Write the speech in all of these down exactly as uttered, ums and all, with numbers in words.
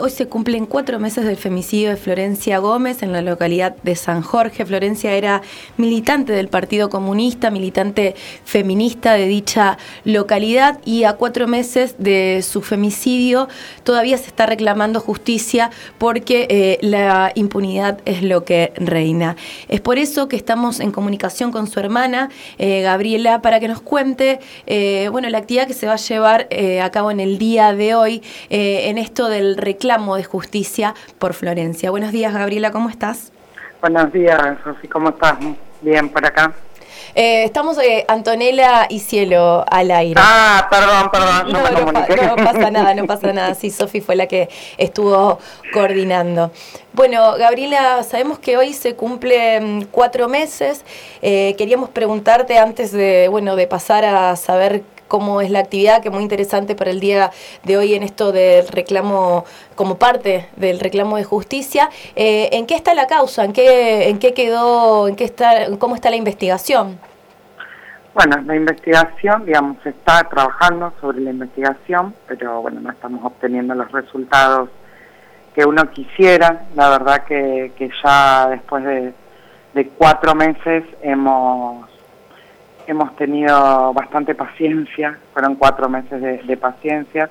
hoy se cumplen cuatro meses del femicidio de Florencia Gómez en la localidad de San Jorge. Florencia era militante del Partido Comunista, militante feminista de dicha localidad, y a cuatro meses de su femicidio todavía se está reclamando justicia porque eh, la impunidad es lo que reina. Es por eso que estamos en comunicación con su hermana, eh, Gabriela, para que nos cuente eh, bueno, la actividad que se va a llevar eh, a cabo en el día de hoy eh, en esto del reclamo de justicia por Florencia. Buenos días, Gabriela, ¿cómo estás? Buenos días, Sofi, ¿cómo estás? Bien, por acá. Eh, estamos eh, Antonella y Cielo al aire. Ah, perdón, perdón, no, no, me no, comuniqué. Pa, no pasa nada, no pasa nada. Sí, Sofi fue la que estuvo coordinando. Bueno, Gabriela, sabemos que hoy se cumplen cuatro meses. Eh, queríamos preguntarte antes de, bueno, de pasar a saber cómo es la actividad, que es muy interesante para el día de hoy en esto del reclamo, como parte del reclamo de justicia. Eh, ¿En qué está la causa? ¿En qué, en qué quedó? ¿En qué está? ¿Cómo está la investigación? Bueno, la investigación, digamos, se está trabajando sobre la investigación, pero bueno, no estamos obteniendo los resultados que uno quisiera. La verdad que, que ya después de, de cuatro meses hemos hemos tenido bastante paciencia, fueron cuatro meses de, de paciencia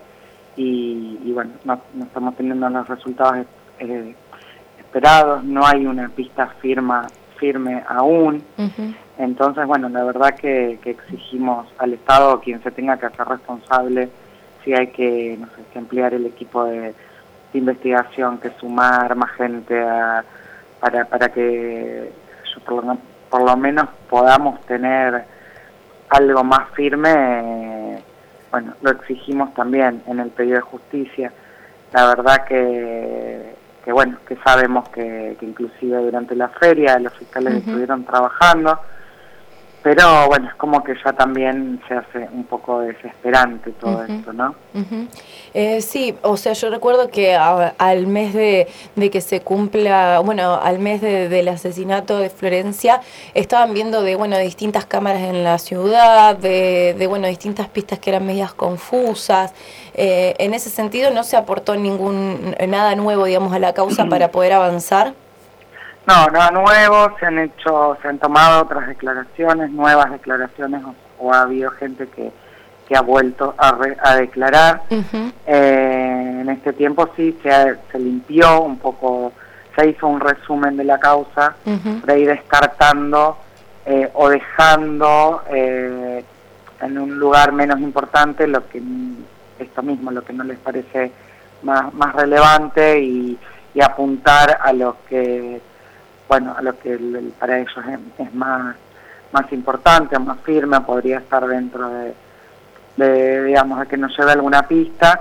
y, y bueno, no, no estamos teniendo los resultados eh, esperados, no hay una pista firma, firme aún. Uh-huh. Entonces, bueno, la verdad que, que exigimos al Estado, quien se tenga que hacer responsable, si hay que, no sé, que ampliar el equipo de, de investigación, que sumar más gente a, para, para que yo por, lo, por lo menos podamos tener algo más firme. Eh, bueno, lo exigimos también en el pedido de justicia. La verdad que, que bueno, que sabemos que, que inclusive durante la feria los fiscales uh-huh. estuvieron trabajando, pero bueno, es como que ya también se hace un poco desesperante todo uh-huh. esto, ¿no? Uh-huh. Eh, sí, o sea, yo recuerdo que a, al mes de, de que se cumpla, bueno, al mes de, del asesinato de Florencia, estaban viendo de, bueno, distintas cámaras en la ciudad, de, de bueno, distintas pistas que eran medias confusas. Eh, en ese sentido, ¿no se aportó ningún nada nuevo, digamos, a la causa para poder avanzar? No, nada nuevo, se han hecho, se han tomado otras declaraciones, nuevas declaraciones, o, o ha habido gente que, que ha vuelto a, re, a declarar. Uh-huh. Eh, en este tiempo sí se, ha, se limpió un poco, se hizo un resumen de la causa, uh-huh. para ir descartando eh, o dejando eh, en un lugar menos importante lo que esto mismo, lo que no les parece más, más relevante y, y apuntar a lo que bueno, a lo que el, el, para ellos es, es más, más importante, más firme, podría estar dentro de, de, digamos, de que nos lleve alguna pista,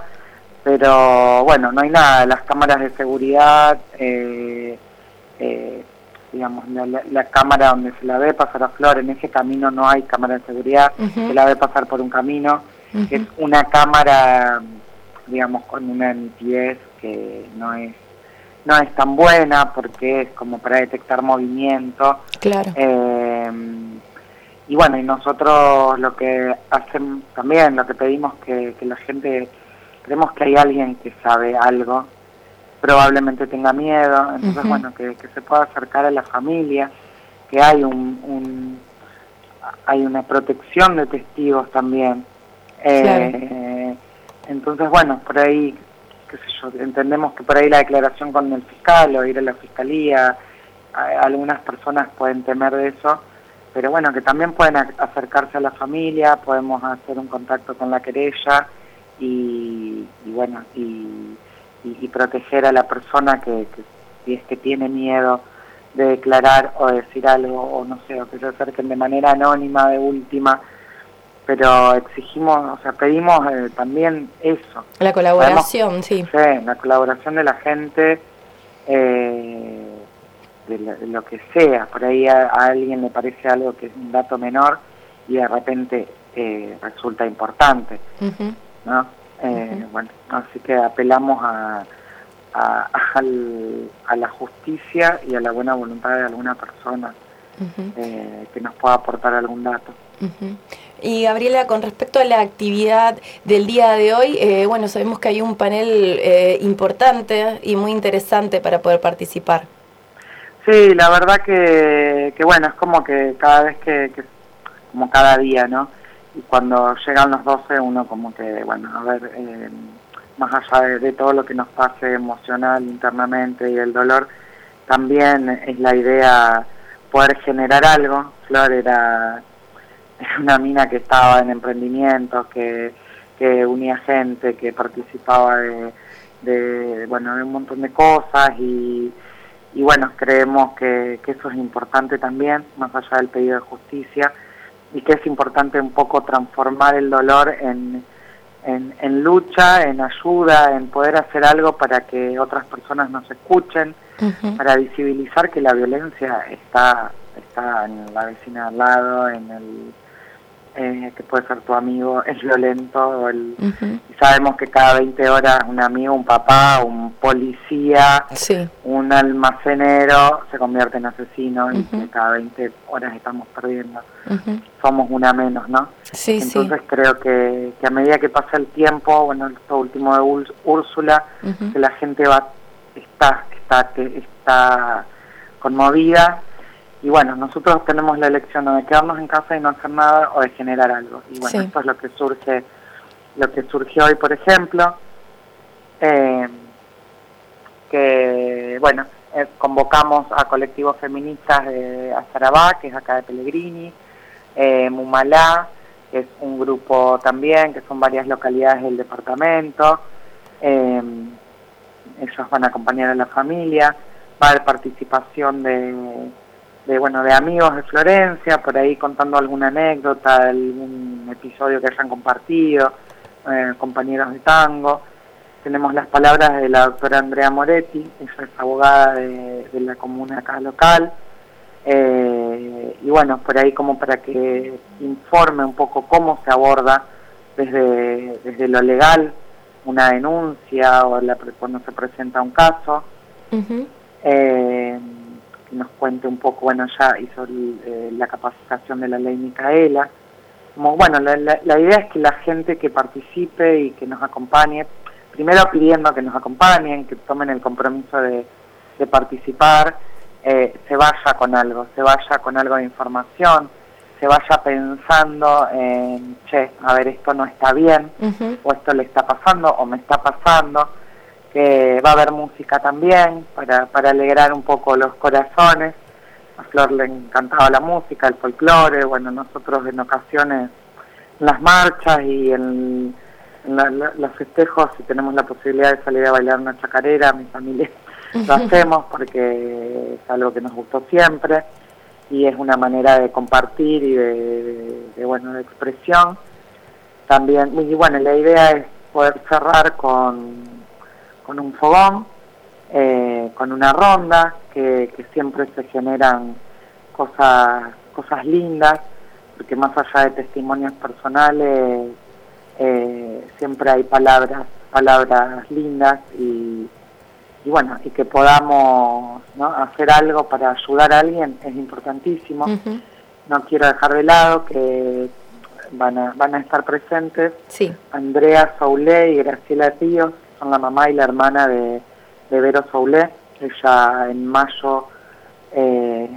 pero bueno, no hay nada, las cámaras de seguridad, eh, eh, digamos, la, la, la cámara donde se la ve pasar a Flor, en ese camino no hay cámara de seguridad, uh-huh. se la ve pasar por un camino, uh-huh. que es una cámara, digamos, con una nitidez que no es no es tan buena porque es como para detectar movimiento. Claro. Eh, y bueno, y nosotros lo que hacemos también, lo que pedimos que, que la gente, creemos que hay alguien que sabe algo, probablemente tenga miedo, entonces uh-huh. bueno, que, que se pueda acercar a la familia, que hay un, un hay una protección de testigos también. Claro. Eh, entonces bueno, por ahí qué sé yo, entendemos que por ahí la declaración con el fiscal o ir a la fiscalía, a, algunas personas pueden temer de eso, pero bueno, que también pueden a, acercarse a la familia, podemos hacer un contacto con la querella y, y bueno, y, y, y proteger a la persona que, que si es que tiene miedo de declarar o decir algo, o no sé, o que se acerquen de manera anónima de última, pero exigimos, o sea, pedimos eh, también eso. La colaboración, Sabemos, sí. Sí, la colaboración de la gente, eh, de, la, de lo que sea. Por ahí a, a alguien le parece algo que es un dato menor y de repente eh, resulta importante, uh-huh. ¿no? Eh, uh-huh. Bueno, así que apelamos a, a, al, a la justicia y a la buena voluntad de alguna persona uh-huh. eh, que nos pueda aportar algún dato. Uh-huh. Y Gabriela, con respecto a la actividad del día de hoy, eh, bueno, sabemos que hay un panel eh, importante y muy interesante para poder participar. Sí, la verdad que, que bueno, es como que cada vez que, que, como cada día, ¿no? Y cuando llegan los doce uno como que, bueno, a ver, eh, más allá de, de todo lo que nos pase emocional internamente y el dolor, también es la idea poder generar algo. Flor era, era una mina que estaba en emprendimientos, que, que unía gente, que participaba de, de, bueno, de un montón de cosas y, y bueno, creemos que, que eso es importante también, más allá del pedido de justicia, y que es importante un poco transformar el dolor en, en, en lucha, en ayuda, en poder hacer algo para que otras personas nos escuchen, uh-huh. para visibilizar que la violencia está, está en la vecina al lado, en el eh, que puede ser tu amigo, es violento, o el, uh-huh. y sabemos que cada veinte horas un amigo, un papá, un policía, sí. un almacenero se convierte en asesino, uh-huh. y que cada veinte horas estamos perdiendo. Uh-huh. Somos una menos, ¿no? Sí, Entonces sí. creo que, que a medida que pasa el tiempo, bueno, esto último de Úrs- Úrsula, uh-huh. que la gente va está, está, que está conmovida, y bueno, nosotros tenemos la elección o de quedarnos en casa y no hacer nada, o de generar algo. Y bueno, sí. esto es lo que surge, lo que surgió hoy, por ejemplo, eh, que bueno, eh, convocamos a colectivos feministas de Azarabá, que es acá de Pellegrini, eh, Mumalá, que es un grupo también, que son varias localidades del departamento, eh, ellos van a acompañar a la familia, va a haber participación de, de, bueno, de amigos de Florencia, por ahí contando alguna anécdota, algún episodio que hayan compartido, eh, compañeros de tango. Tenemos las palabras de la doctora Andrea Moretti, ella es abogada de, de la comuna acá local, eh, y bueno, por ahí como para que informe un poco cómo se aborda desde, desde lo legal una denuncia o la, cuando se presenta un caso, uh-huh. eh, que nos cuente un poco, bueno, ya hizo el, eh, la capacitación de la ley Micaela. Como, bueno, la, la, la idea es que la gente que participe y que nos acompañe, primero pidiendo que nos acompañen, que tomen el compromiso de, de participar, eh, se vaya con algo, se vaya con algo de información, se vaya pensando en, che, a ver, esto no está bien, uh-huh. o esto le está pasando, o me está pasando, que va a haber música también, para, para alegrar un poco los corazones. A Flor le encantaba la música, el folclore, bueno, nosotros en ocasiones en las marchas y en, en la, la, los festejos, si tenemos la posibilidad de salir a bailar una chacarera, mi familia lo hacemos porque es algo que nos gustó siempre y es una manera de compartir y de, de, de bueno, de expresión. También, y bueno, la idea es poder cerrar con, con un fogón, eh, con una ronda, que, que siempre se generan cosas, cosas lindas, porque más allá de testimonios personales, eh, siempre hay palabras, palabras lindas y, y bueno, y que podamos, ¿no?, hacer algo para ayudar a alguien es importantísimo. Uh-huh. No quiero dejar de lado que van a, van a estar presentes sí. Andrea Soulé y Graciela Ríos, son la mamá y la hermana de, de Vero Soulé. Ella en mayo eh,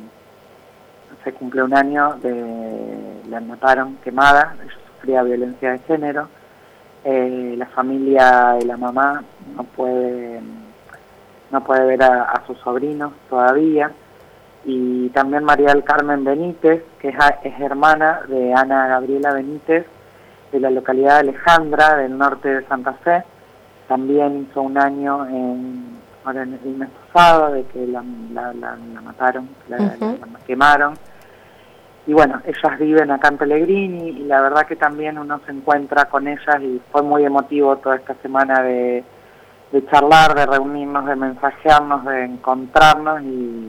se cumple un año, de la mataron quemada, ella sufría violencia de género. Eh, la familia de la mamá no puede no puede ver a, a sus sobrinos todavía. Y también María del Carmen Benítez, que es, es hermana de Ana Gabriela Benítez, de la localidad de Alejandra, del norte de Santa Fe. También hizo un año, en, ahora en el mes pasado, de que la, la, la, la mataron, la, uh-huh. la, la quemaron. Y bueno, ellas viven acá en Pellegrini y la verdad que también uno se encuentra con ellas y fue muy emotivo toda esta semana de, de charlar, de reunirnos, de mensajearnos, de encontrarnos y...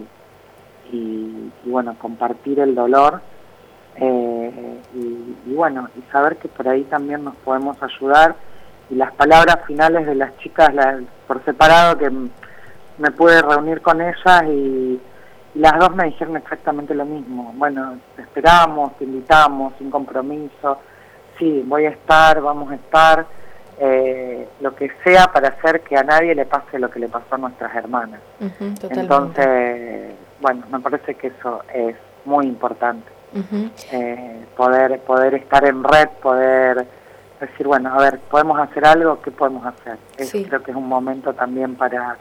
Y, y bueno, compartir el dolor eh, y, y bueno, y saber que por ahí también nos podemos ayudar. Y las palabras finales de las chicas, la, por separado, que me pude reunir con ellas y, y las dos me dijeron exactamente lo mismo. Bueno, te esperamos, te invitamos, sin compromiso. Sí, voy a estar, vamos a estar, eh, lo que sea para hacer que a nadie le pase lo que le pasó a nuestras hermanas. Uh-huh, Entonces, bueno, me parece que eso es muy importante. Uh-huh. eh, poder poder estar en red, poder decir, bueno, a ver, ¿podemos hacer algo? ¿Qué podemos hacer? Es, sí. Creo que es un momento también para...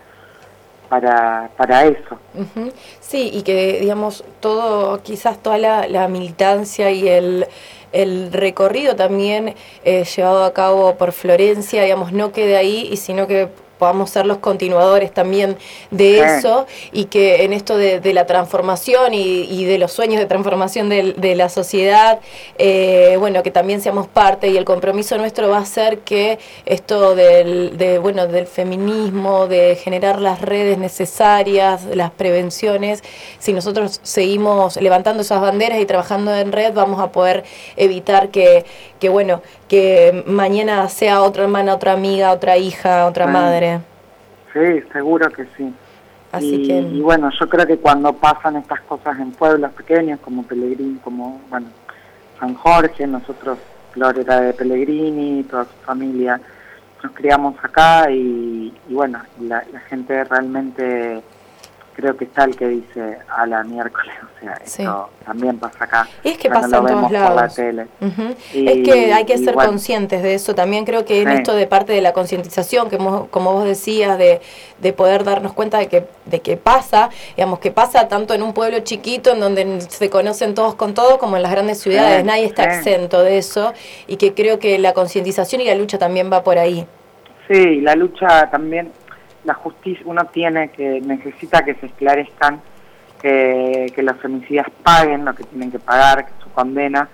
para para eso. Uh-huh. Sí, y que, digamos, todo, quizás toda la, la militancia y el, el recorrido también eh, llevado a cabo por Florencia, digamos, no quede ahí, y sino que podamos ser los continuadores también de sí. eso, y que en esto de, de la transformación y, y de los sueños de transformación de, de la sociedad, eh, bueno, que también seamos parte, y el compromiso nuestro va a ser que esto del, de, bueno, del feminismo, de generar las redes necesarias, las prevenciones, si nosotros seguimos levantando esas banderas y trabajando en red, vamos a poder evitar que, que bueno, que mañana sea otra hermana, otra amiga, otra hija, otra sí. madre. Sí, seguro que sí. Así y, que... y bueno, yo creo que cuando pasan estas cosas en pueblos pequeños, como Pellegrini, como, bueno, San Jorge, nosotros, Flor era de Pellegrini, toda su familia, nos criamos acá y, y bueno, la, la gente realmente... Creo que está el que dice a la miércoles, o sea, sí. esto también pasa acá. Y es que pasa en todos lados. Por la tele. Uh-huh. y, es que hay que ser bueno. conscientes de eso. También creo que en sí. esto de parte de la concientización, que hemos, como vos decías, de, de poder darnos cuenta de que, de que pasa, digamos, que pasa tanto en un pueblo chiquito, en donde se conocen todos con todos, como en las grandes ciudades. Sí, Nadie está sí. exento de eso, y que creo que la concientización y la lucha también va por ahí. Sí, la lucha también... La justicia, uno tiene que, necesita que se esclarezcan, que, que los femicidas paguen lo que tienen que pagar, que su condena,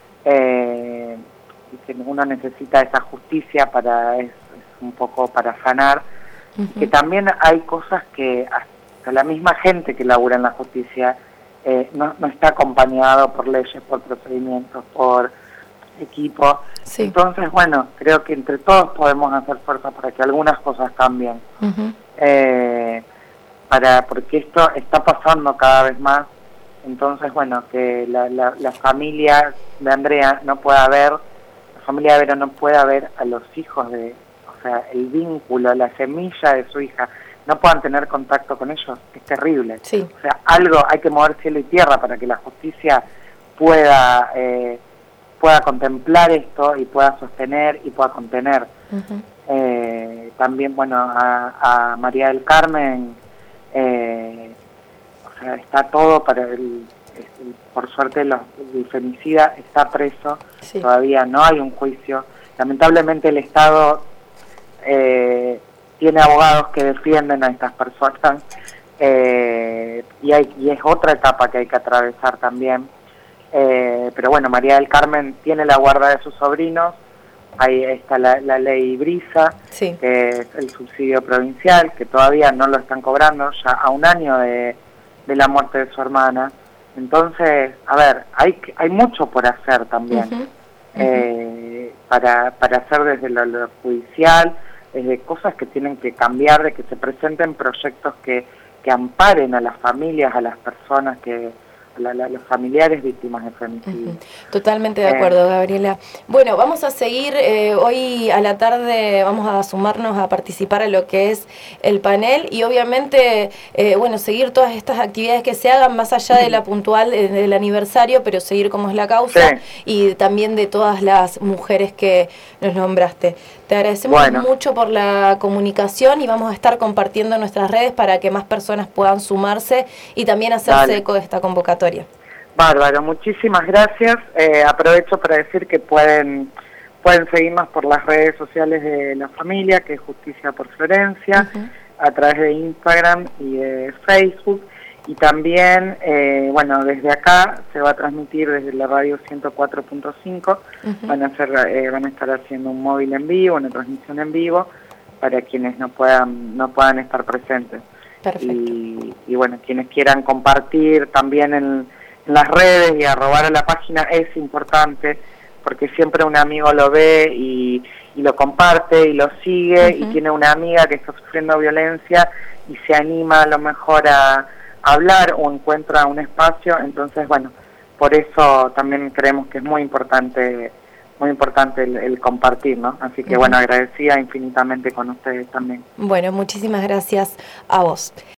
eh, y que uno necesita esa justicia para, es, es un poco para sanar, uh-huh. que también hay cosas que hasta la misma gente que labura en la justicia eh, no, no está acompañado por leyes, por procedimientos, por equipo. Sí. Entonces, bueno, creo que entre todos podemos hacer fuerza para que algunas cosas cambien. Uh-huh. eh, para porque esto está pasando cada vez más. Entonces, bueno, que la, la, la familia de Andrea no pueda ver, la familia de Vero no pueda ver a los hijos de, o sea, el vínculo, la semilla de su hija, no puedan tener contacto con ellos, es terrible. Sí. O sea, algo, hay que mover cielo y tierra para que la justicia pueda... Eh, pueda contemplar esto y pueda sostener y pueda contener. Uh-huh. Eh, también, bueno, a, a María del Carmen, eh, o sea, está todo para el, el por suerte los, el femicida está preso, sí. Todavía no hay un juicio. Lamentablemente el Estado eh, tiene abogados que defienden a estas personas eh, y, hay, y es otra etapa que hay que atravesar también. Eh, pero bueno, María del Carmen tiene la guarda de sus sobrinos, ahí está la, la ley Brisa, sí. que es el subsidio provincial, que todavía no lo están cobrando, ya a un año de, de la muerte de su hermana. Entonces, a ver, hay hay mucho por hacer también, uh-huh. eh, uh-huh. para, para hacer desde lo, lo judicial, desde cosas que tienen que cambiar, de que se presenten proyectos que, que amparen a las familias, a las personas que... La, la, los familiares víctimas de femicidio. Uh-huh. Totalmente de acuerdo, eh. Gabriela. Bueno, vamos a seguir, eh, hoy a la tarde vamos a sumarnos a participar a lo que es el panel y obviamente, eh, bueno, seguir todas estas actividades que se hagan más allá de la puntual eh, del aniversario, pero seguir como es la causa sí. y también de todas las mujeres que nos nombraste. Te agradecemos bueno. mucho por la comunicación y vamos a estar compartiendo nuestras redes para que más personas puedan sumarse y también hacerse Dale. eco de esta convocatoria. Bárbaro, muchísimas gracias. Eh, aprovecho para decir que pueden pueden seguirnos por las redes sociales de la familia, que es Justicia por Florencia, uh-huh. a través de Instagram y de Facebook. Y también, eh, bueno, desde acá se va a transmitir desde la radio ciento cuatro punto cinco, uh-huh. van a hacer, eh, van a estar haciendo un móvil en vivo, una transmisión en vivo, para quienes no puedan no puedan estar presentes. Perfecto. Y, y bueno, quienes quieran compartir también en, en las redes y arrobar a la página es importante, porque siempre un amigo lo ve y, y lo comparte y lo sigue, uh-huh. y tiene una amiga que está sufriendo violencia y se anima a lo mejor a hablar o encuentra un espacio. Entonces, bueno, por eso también creemos que es muy importante muy importante el, el compartir, ¿no? Así que, uh-huh. bueno, agradecida infinitamente con ustedes también. Bueno, muchísimas gracias a vos.